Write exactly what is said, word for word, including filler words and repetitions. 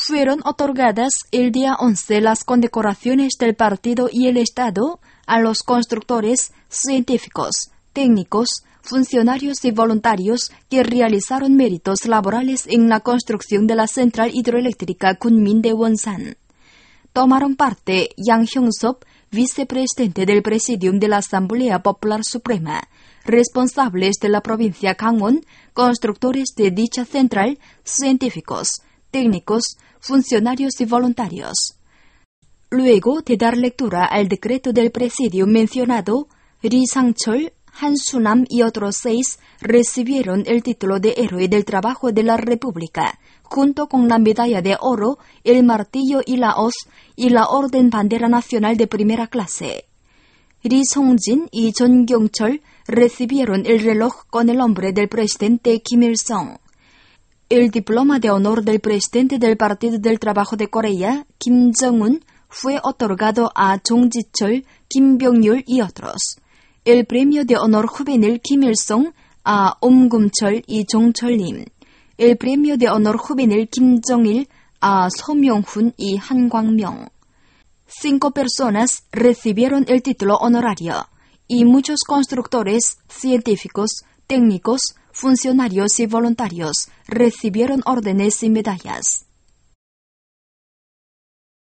fueron otorgadas el día once las condecoraciones del partido y el Estado a los constructores, científicos, técnicos, funcionarios y voluntarios que realizaron méritos laborales en la construcción de la central hidroeléctrica Kunmin de Wonsan. Tomaron parte Yang Hyung-sop, vicepresidente del Presidium de la Asamblea Popular Suprema, responsables de la provincia Gangwon, constructores de dicha central, científicos, técnicos, funcionarios y voluntarios. Luego de dar lectura al decreto del Presidium mencionado, Ri Sang-chol, Han Su-nam y otros seis recibieron el título de Héroe del Trabajo de la República, junto con la medalla de oro, el martillo y la hoz, y la Orden Bandera Nacional de primera clase. Ri Song-jin y John Kyung-chol recibieron el reloj con el nombre del presidente Kim Il-sung. El diploma de honor del presidente del Partido del Trabajo de Corea, Kim Jong-un, fue otorgado a Jong Ji-chol, Kim Byung-yul y otros. El premio de honor juvenil Kim Il-sung a Om Kum-chol y Jong Chol-lim. El premio de honor juvenil Kim Jong-il a So Myung-hun y Han Kwang-myung. Cinco personas recibieron el título honorario y muchos constructores, científicos, técnicos, funcionarios y voluntarios recibieron órdenes y medallas.